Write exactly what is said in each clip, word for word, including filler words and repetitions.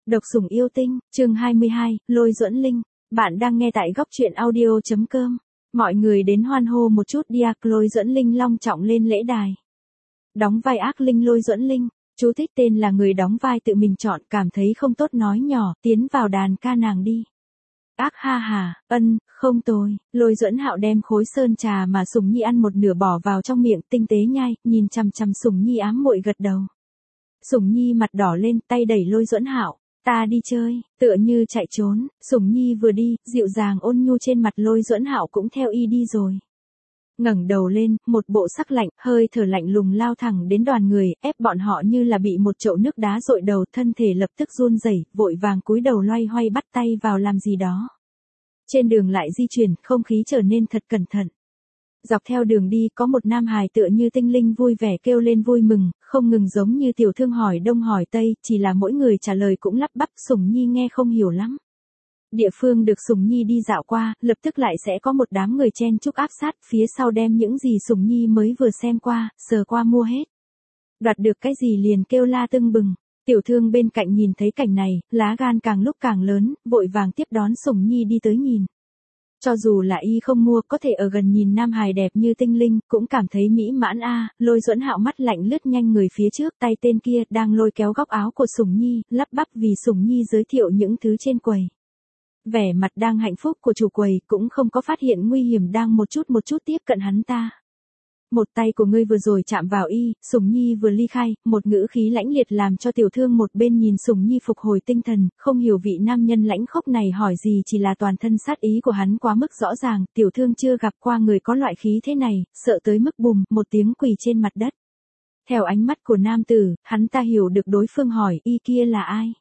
Độc sủng yêu tinh, chương hai mươi hai, Lôi Duẫn Linh. Bạn đang nghe tại góc truyện audio chấm com. Mọi người đến hoan hô một chút đi, Lôi Duẫn Linh long trọng lên lễ đài. Đóng vai ác linh Lôi Duẫn Linh, chú thích tên là người đóng vai tự mình chọn, cảm thấy không tốt nói nhỏ, tiến vào đàn ca nàng đi. Ác ha hà, ân, không tồi. Lôi Duẫn Hạo đem khối sơn trà mà Sủng Nhi ăn một nửa bỏ vào trong miệng, tinh tế nhai, nhìn chằm chằm Sủng Nhi ám muội gật đầu. Sủng Nhi mặt đỏ lên, tay đẩy Lôi Duẫn Hạo, ta đi chơi, tựa như chạy trốn. Sủng Nhi vừa đi, dịu dàng ôn nhu trên mặt Lôi Duẫn Hạo cũng theo y đi rồi. Ngẩng đầu lên, một bộ sắc lạnh, hơi thở lạnh lùng lao thẳng đến đoàn người, ép bọn họ như là bị một chậu nước đá dội đầu, thân thể lập tức run rẩy, vội vàng cúi đầu loay hoay bắt tay vào làm gì đó. Trên đường lại di chuyển, không khí trở nên thật cẩn thận. Dọc theo đường đi có một nam hài tựa như tinh linh vui vẻ kêu lên vui mừng, không ngừng giống như tiểu thương hỏi đông hỏi tây, chỉ là mỗi người trả lời cũng lắp bắp. Sủng Nhi nghe không hiểu lắm. Địa phương được Sủng Nhi đi dạo qua, lập tức lại sẽ có một đám người chen chúc áp sát, phía sau đem những gì Sủng Nhi mới vừa xem qua, sờ qua mua hết. Đoạt được cái gì liền kêu la tưng bừng. Tiểu thương bên cạnh nhìn thấy cảnh này, lá gan càng lúc càng lớn, vội vàng tiếp đón Sủng Nhi đi tới nhìn. Cho dù là y không mua, có thể ở gần nhìn nam hài đẹp như tinh linh, cũng cảm thấy mỹ mãn a. Lôi Duẫn Hạo mắt lạnh lướt nhanh người phía trước, tay tên kia đang lôi kéo góc áo của Sủng Nhi, lắp bắp vì Sủng Nhi giới thiệu những thứ trên quầy. Vẻ mặt đang hạnh phúc của chủ quầy cũng không có phát hiện nguy hiểm đang một chút một chút tiếp cận hắn ta. Một tay của ngươi vừa rồi chạm vào y, Sủng Nhi vừa ly khai, một ngữ khí lãnh liệt làm cho tiểu thương một bên nhìn Sủng Nhi phục hồi tinh thần, không hiểu vị nam nhân lãnh khốc này hỏi gì, chỉ là toàn thân sát ý của hắn quá mức rõ ràng, tiểu thương chưa gặp qua người có loại khí thế này, sợ tới mức bùm, một tiếng quỳ trên mặt đất. Theo ánh mắt của nam tử, hắn ta hiểu được đối phương hỏi y kia là ai.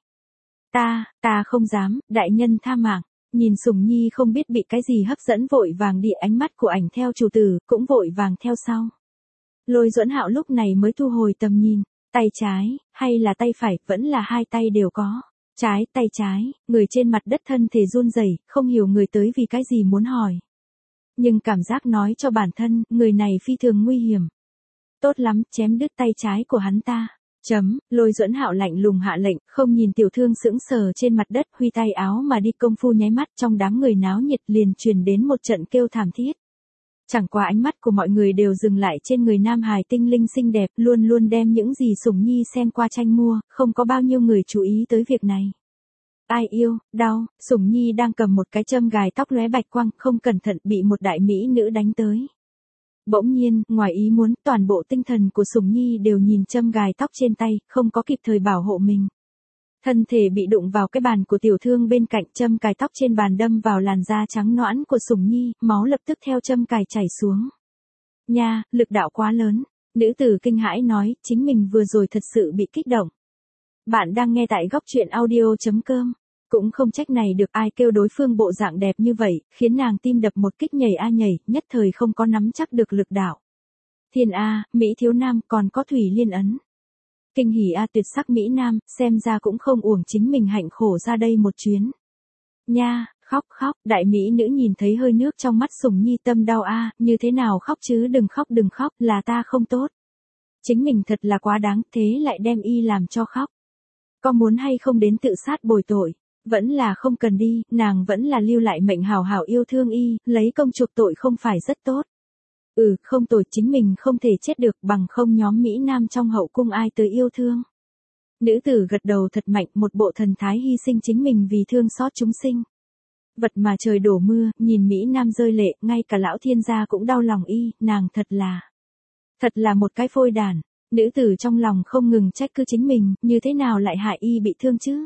Ta, ta không dám, đại nhân tha mạng. Nhìn Sủng Nhi không biết bị cái gì hấp dẫn vội vàng đi, ánh mắt của ảnh theo chủ tử, cũng vội vàng theo sau. Lôi Duẫn Hạo lúc này mới thu hồi tầm nhìn, tay trái, hay là tay phải, vẫn là hai tay đều có. Trái, tay trái, người trên mặt đất thân thể run rẩy, không hiểu người tới vì cái gì muốn hỏi. Nhưng cảm giác nói cho bản thân, người này phi thường nguy hiểm. Tốt lắm, chém đứt tay trái của hắn ta. Chấm, Lôi Duẫn Hạo lạnh lùng hạ lệnh, không nhìn tiểu thương sững sờ trên mặt đất, huy tay áo mà đi, công phu nháy mắt trong đám người náo nhiệt liền truyền đến một trận kêu thảm thiết. Chẳng qua ánh mắt của mọi người đều dừng lại trên người nam hài tinh linh xinh đẹp, luôn luôn đem những gì Sủng Nhi xem qua tranh mua, không có bao nhiêu người chú ý tới việc này. Ai yêu, đau, Sủng Nhi đang cầm một cái châm gài tóc lóe bạch quang, không cẩn thận bị một đại mỹ nữ đánh tới. Bỗng nhiên, ngoài ý muốn, toàn bộ tinh thần của Sủng Nhi đều nhìn châm gài tóc trên tay, không có kịp thời bảo hộ mình. Thân thể bị đụng vào cái bàn của tiểu thương bên cạnh, châm cài tóc trên bàn đâm vào làn da trắng nõn của Sủng Nhi, máu lập tức theo châm cài chảy xuống. Nha, lực đạo quá lớn. Nữ tử kinh hãi nói, chính mình vừa rồi thật sự bị kích động. Bạn đang nghe tại góc truyện audio chấm com. Cũng không trách này được, ai kêu đối phương bộ dạng đẹp như vậy, khiến nàng tim đập một kích nhảy a nhảy, nhất thời không có nắm chắc được lực đạo. Thiên A, Mỹ thiếu nam, còn có thủy liên ấn. Kinh hỉ A, tuyệt sắc Mỹ nam, xem ra cũng không uổng chính mình hạnh khổ ra đây một chuyến. Nha, khóc khóc, đại Mỹ nữ nhìn thấy hơi nước trong mắt Sủng Nhi tâm đau A, như thế nào khóc chứ, đừng khóc đừng khóc, là ta không tốt. Chính mình thật là quá đáng, thế lại đem y làm cho khóc. Có muốn hay không đến tự sát bồi tội? Vẫn là không cần đi, nàng vẫn là lưu lại mệnh hảo hảo yêu thương y, lấy công chuộc tội không phải rất tốt. Ừ, không tội, chính mình không thể chết được, bằng không nhóm Mỹ Nam trong hậu cung ai tới yêu thương. Nữ tử gật đầu thật mạnh, một bộ thần thái hy sinh chính mình vì thương xót chúng sinh. Vật mà trời đổ mưa, nhìn Mỹ Nam rơi lệ, ngay cả lão thiên gia cũng đau lòng y, nàng thật là, thật là một cái phôi đàn. Nữ tử trong lòng không ngừng trách cứ chính mình, như thế nào lại hại y bị thương chứ?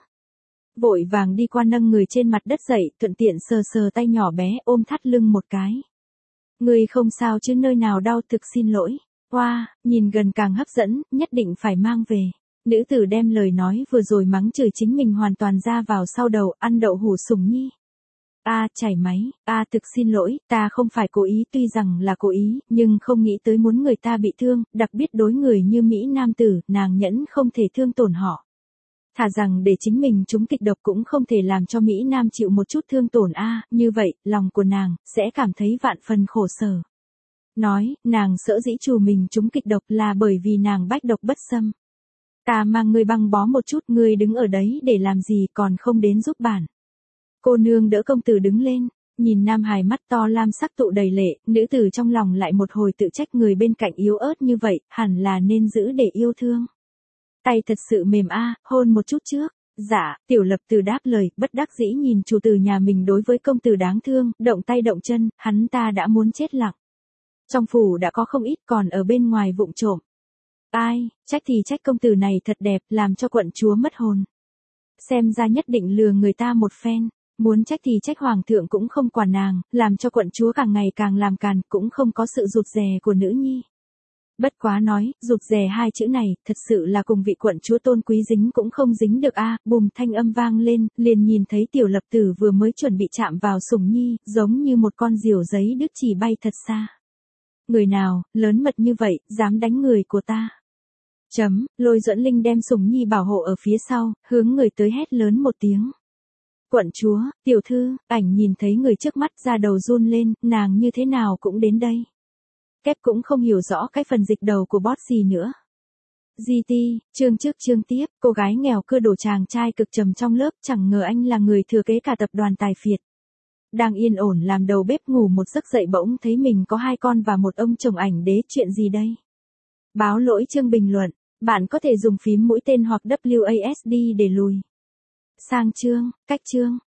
Vội vàng đi qua nâng người trên mặt đất dậy, thuận tiện sờ sờ tay nhỏ bé, ôm thắt lưng một cái. Người không sao chứ, nơi nào đau, thực xin lỗi. Hoa, wow, nhìn gần càng hấp dẫn, nhất định phải mang về. Nữ tử đem lời nói vừa rồi mắng chửi chính mình hoàn toàn ra vào sau đầu, ăn đậu hủ Sủng Nhi. A, à, chảy máy, a, à, thực xin lỗi, ta không phải cố ý, tuy rằng là cố ý, nhưng không nghĩ tới muốn người ta bị thương, đặc biệt đối người như Mỹ Nam tử, nàng nhẫn không thể thương tổn họ. Thà rằng để chính mình trúng kịch độc cũng không thể làm cho Mỹ Nam chịu một chút thương tổn a, à, như vậy, lòng của nàng, sẽ cảm thấy vạn phần khổ sở. Nói, nàng sợ dĩ trù mình trúng kịch độc là bởi vì nàng bách độc bất xâm. Ta mang ngươi băng bó một chút, ngươi đứng ở đấy để làm gì còn không đến giúp bản. Cô nương đỡ công tử đứng lên, nhìn nam hài mắt to lam sắc tụ đầy lệ, nữ tử trong lòng lại một hồi tự trách người bên cạnh yếu ớt như vậy, hẳn là nên giữ để yêu thương. Tay thật sự mềm a, hôn một chút trước. Dạ, tiểu lập tử đáp lời, bất đắc dĩ nhìn chủ tử nhà mình đối với công tử đáng thương, động tay động chân, hắn ta đã muốn chết lặng. Trong phủ đã có không ít, còn ở bên ngoài vụng trộm. Ai, trách thì trách công tử này thật đẹp, làm cho quận chúa mất hồn. Xem ra nhất định lừa người ta một phen, muốn trách thì trách hoàng thượng cũng không quản nàng, làm cho quận chúa càng ngày càng làm càn, cũng không có sự rụt rè của nữ nhi. Bất quá nói, rụt rè hai chữ này, thật sự là cùng vị quận chúa tôn quý dính cũng không dính được a. Bùm thanh âm vang lên, liền nhìn thấy tiểu lập tử vừa mới chuẩn bị chạm vào sủng nhi, giống như một con diều giấy đứt chỉ bay thật xa. Người nào, lớn mật như vậy, dám đánh người của ta. Chấm, Lôi Duẫn Linh đem sủng nhi bảo hộ ở phía sau, hướng người tới hét lớn một tiếng. Quận chúa, tiểu thư, ảnh nhìn thấy người trước mắt ra đầu run lên, nàng như thế nào cũng đến đây. Kép cũng không hiểu rõ cái phần dịch đầu của bót gì nữa. giê tê, chương trước chương tiếp, cô gái nghèo cưa đổ chàng trai cực trầm trong lớp, chẳng ngờ anh là người thừa kế cả tập đoàn tài phiệt. Đang yên ổn làm đầu bếp ngủ một giấc dậy bỗng thấy mình có hai con và một ông chồng ảnh đế, chuyện gì đây? Báo lỗi chương bình luận, bạn có thể dùng phím mũi tên hoặc W A S D để lùi sang chương, cách chương.